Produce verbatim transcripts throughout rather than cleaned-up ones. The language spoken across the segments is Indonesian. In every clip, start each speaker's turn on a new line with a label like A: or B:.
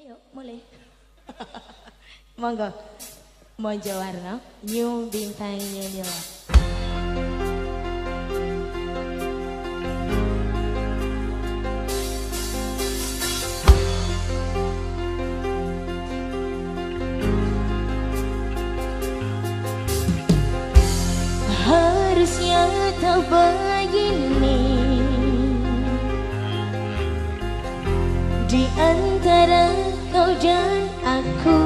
A: Ayo, mulai. Monggo. Mojo Warno, New Bintang Nyanyilah. Harusnya tak begini di antara kau dan aku,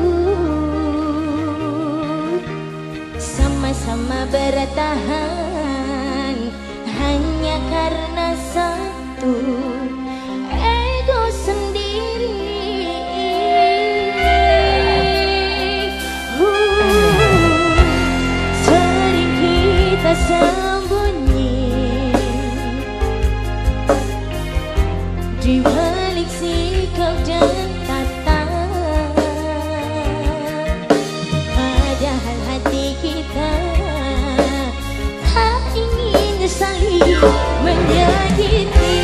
A: sama-sama bertahan hanya karena satu ego sendiri. uh, Sering kita sembunyi di balik sikap dan tata, padahal hati kita tak ingin saling menyakiti.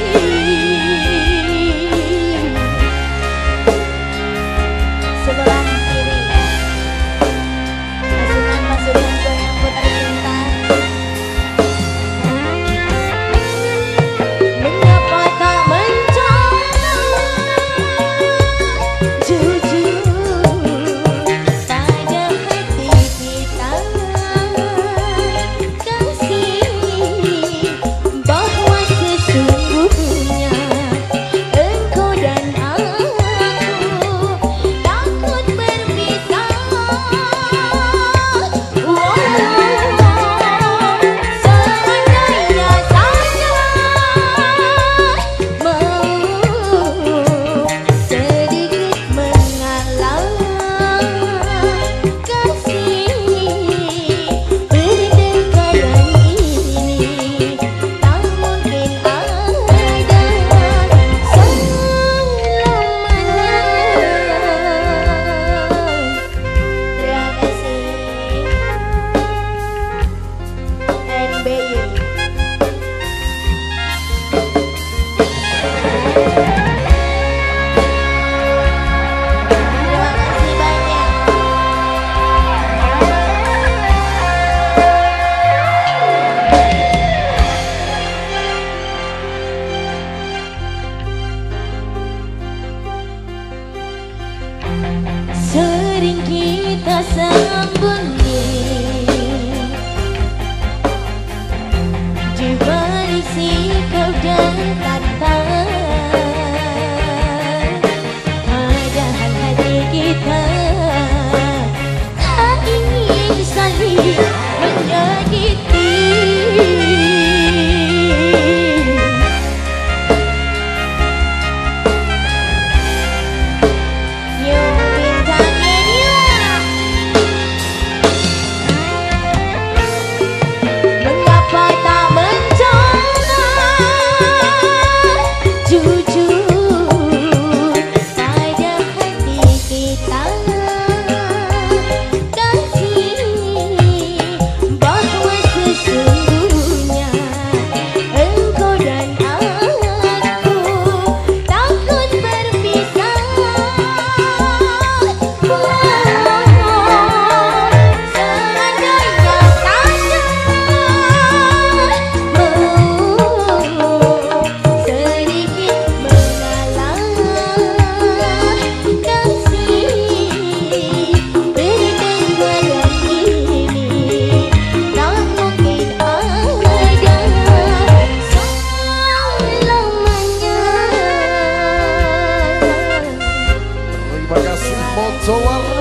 A: Sebelah kiri pasukan-pasukan goyang putar cinta. Mengapa tak mencoba jujur pada hati kita, kasih bahwa sesungguhnya engkau dan aku takut berpisah. Wow, seandainya saja mau sedikit mengalah, kasih berdekatan ini tak mungkin ada selamanya. Terima kasih N B Y. Terima kasih banyak. Sering kita sembunyi di balik sikap dan tata, padahal hati kita tak ingin saling menyakiti. New Bintang Nyanyilah. Mengapa tak mencoba jujur pada hati kita, kasih bahwa sesungguhnya engkau dan aku takut berpisah. Seandainya saja mau sedikit mengalah, kasih berdekatan ini tak mungkin ada selamanya.
B: Terima kasih Mojo Warno.